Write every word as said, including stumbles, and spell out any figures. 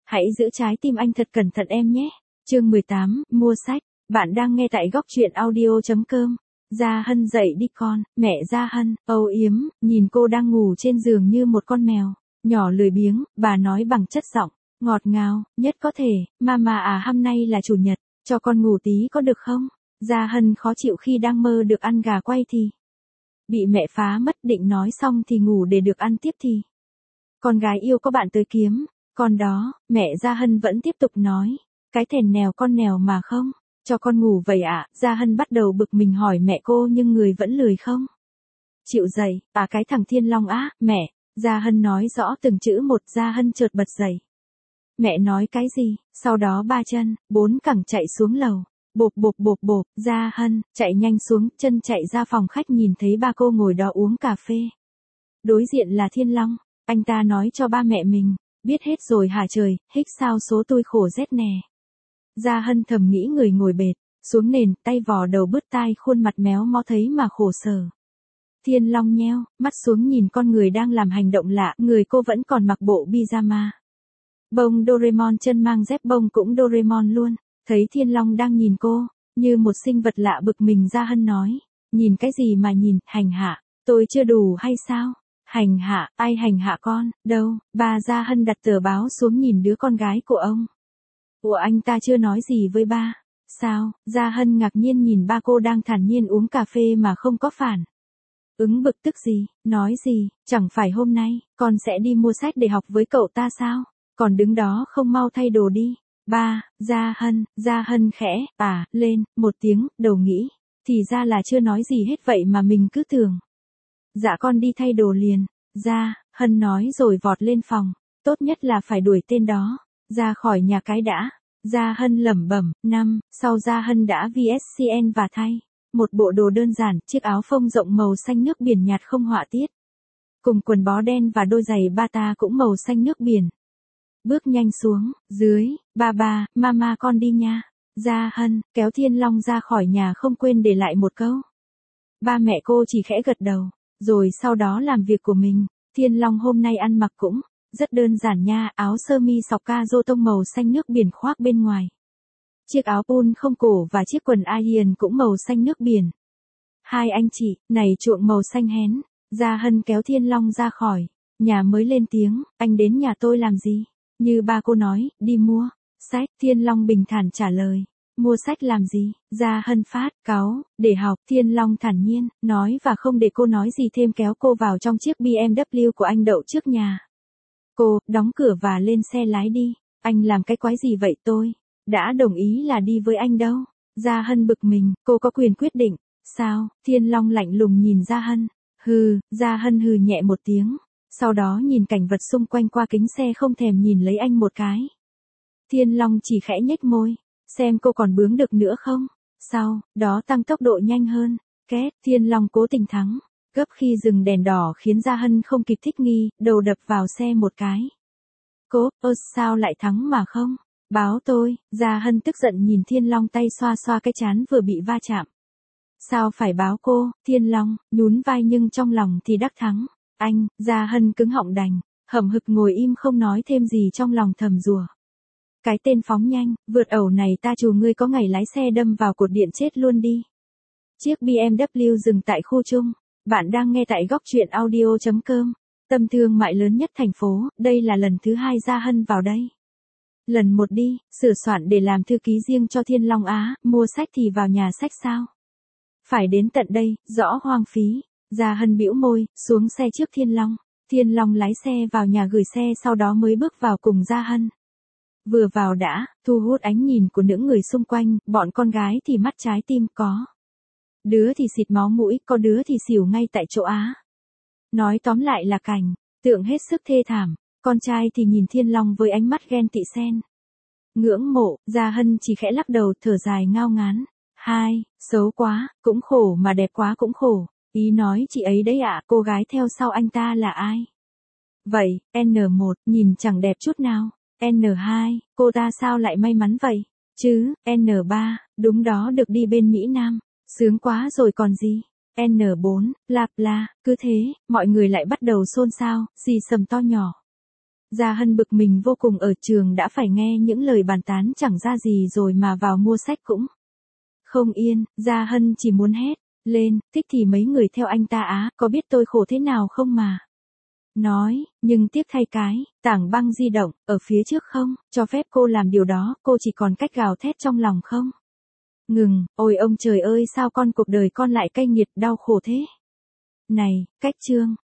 Hãy giữ trái tim anh thật cẩn thận em nhé. Chương mười tám, mua sách. Bạn đang nghe tại góc truyện audio chấm com. Gia Hân dậy đi con, mẹ Gia Hân, âu yếm, nhìn cô đang ngủ trên giường như một con mèo, nhỏ lười biếng, bà nói bằng chất giọng, ngọt ngào, nhất có thể, mama à hôm nay là chủ nhật, cho con ngủ tí có được không? Gia Hân khó chịu khi đang mơ được ăn gà quay thì bị mẹ phá mất, định nói xong thì ngủ để được ăn tiếp thì con gái yêu có bạn tới kiếm, còn đó, mẹ Gia Hân vẫn tiếp tục nói, cái thèn nèo con nèo mà không, cho con ngủ vậy ạ. À? Gia Hân bắt đầu bực mình hỏi mẹ cô nhưng người vẫn lười không chịu dậy, à cái thằng Thiên Long á, mẹ. Gia Hân nói rõ từng chữ một. Gia Hân chợt bật dậy. Mẹ nói cái gì? Sau đó ba chân, bốn cẳng chạy xuống lầu. Bộp bộp bộp bộp, Gia Hân, chạy nhanh xuống, chân chạy ra phòng khách nhìn thấy ba cô ngồi đó uống cà phê. Đối diện là Thiên Long, anh ta nói cho ba mẹ mình, biết hết rồi hả trời, hích sao số tôi khổ rét nè. Gia Hân thầm nghĩ người ngồi bệt, xuống nền, tay vò đầu bứt tai khuôn mặt méo mó thấy mà khổ sở. Thiên Long nheo, mắt xuống nhìn con người đang làm hành động lạ, người cô vẫn còn mặc bộ pyjama. Bông Doraemon chân mang dép bông cũng Doraemon luôn, thấy Thiên Long đang nhìn cô, như một sinh vật lạ bực mình. Gia Hân nói, nhìn cái gì mà nhìn, hành hạ, tôi chưa đủ hay sao? Hành hạ, ai hành hạ con, đâu? Bà Gia Hân đặt tờ báo xuống nhìn đứa con gái của ông. Ủa anh ta chưa nói gì với ba, sao? Gia Hân ngạc nhiên nhìn ba cô đang thản nhiên uống cà phê mà không có phản ứng bực tức gì, nói gì, chẳng phải hôm nay, con sẽ đi mua sách để học với cậu ta sao? Còn đứng đó không mau thay đồ đi. Ba, Gia Hân, Gia Hân khẽ, à, lên, một tiếng, đầu nghĩ, thì ra là chưa nói gì hết vậy mà mình cứ tưởng. Dạ con đi thay đồ liền. Gia Hân nói rồi vọt lên phòng, tốt nhất là phải đuổi tên đó ra khỏi nhà cái đã. Gia Hân lẩm bẩm. Năm, sau Gia Hân đã vê ét xê en và thay một bộ đồ đơn giản, chiếc áo phông rộng màu xanh nước biển nhạt không họa tiết, cùng quần bó đen và đôi giày bata cũng màu xanh nước biển. Bước nhanh xuống, dưới, ba ba, mama con đi nha. Gia Hân kéo Thiên Long ra khỏi nhà không quên để lại một câu. Ba mẹ cô chỉ khẽ gật đầu, rồi sau đó làm việc của mình. Thiên Long hôm nay ăn mặc cũng rất đơn giản nha, áo sơ mi sọc ca rô tông màu xanh nước biển khoác bên ngoài. Chiếc áo pun không cổ và chiếc quần Iron cũng màu xanh nước biển. Hai anh chị, này chuộng màu xanh hén. Gia Hân kéo Thiên Long ra khỏi nhà mới lên tiếng, anh đến nhà tôi làm gì? Như ba cô nói, đi mua sách. Thiên Long bình thản trả lời, mua sách làm gì? Gia Hân phát cáu, để học. Thiên Long thản nhiên nói và không để cô nói gì thêm kéo cô vào trong chiếc bê em vê của anh đậu trước nhà cô, đóng cửa và lên xe lái đi. Anh làm cái quái gì vậy? Tôi đã đồng ý là đi với anh đâu. Gia Hân bực mình, cô có quyền quyết định. Sao? Thiên Long lạnh lùng nhìn Gia Hân. Hừ. Gia Hân hừ nhẹ một tiếng, sau đó nhìn cảnh vật xung quanh qua kính xe không thèm nhìn lấy anh một cái. Thiên Long chỉ khẽ nhếch môi, xem cô còn bướng được nữa không. Sau đó tăng tốc độ nhanh hơn. Két. Thiên Long cố tình thắng gấp khi dừng đèn đỏ khiến Gia Hân không kịp thích nghi, đầu đập vào xe một cái. Cô, ơ sao lại thắng mà không báo tôi? Gia Hân tức giận nhìn Thiên Long tay xoa xoa cái trán vừa bị va chạm. Sao phải báo cô? Thiên Long nhún vai nhưng trong lòng thì đắc thắng. Anh. Gia Hân cứng họng đành hậm hực ngồi im không nói thêm gì, trong lòng thầm rủa. Cái tên phóng nhanh, vượt ẩu này ta chù ngươi có ngày lái xe đâm vào cột điện chết luôn đi. Chiếc bê em vê dừng tại khu chung. Bạn đang nghe tại góc truyện audio chấm com. Tâm thương mại lớn nhất thành phố, đây là lần thứ hai Gia Hân vào đây. Lần một đi, sửa soạn để làm thư ký riêng cho Thiên Long á, mua sách thì vào nhà sách sao? Phải đến tận đây, rõ hoang phí. Gia Hân bĩu môi, xuống xe trước Thiên Long. Thiên Long lái xe vào nhà gửi xe sau đó mới bước vào cùng Gia Hân. Vừa vào đã, thu hút ánh nhìn của những người xung quanh, bọn con gái thì mắt trái tim có. Đứa thì xịt máu mũi, có đứa thì xỉu ngay tại chỗ á. Nói tóm lại là cảnh tượng hết sức thê thảm. Con trai thì nhìn Thiên Long với ánh mắt ghen tị xen ngưỡng mộ. Gia Hân chỉ khẽ lắc đầu thở dài ngao ngán. Hai, xấu quá, cũng khổ mà đẹp quá cũng khổ. Ý nói chị ấy đấy ạ. Cô gái theo sau anh ta là ai? Vậy, en một, nhìn chẳng đẹp chút nào. en hai, cô ta sao lại may mắn vậy? Chứ, en ba, đúng đó được đi bên Mỹ Nam. Sướng quá rồi còn gì? en bốn, lạp la, cứ thế, mọi người lại bắt đầu xôn xao, xì xầm to nhỏ. Gia Hân bực mình vô cùng, ở trường đã phải nghe những lời bàn tán chẳng ra gì rồi mà vào mua sách cũng không yên. Gia Hân chỉ muốn hét lên, thích thì mấy người theo anh ta á, có biết tôi khổ thế nào không mà. Nói, nhưng tiếc thay cái, tảng băng di động, ở phía trước không, cho phép cô làm điều đó, cô chỉ còn cách gào thét trong lòng không. Ngừng, ôi ông trời ơi sao con cuộc đời con lại cay nghiệt đau khổ thế. Này, cách chương.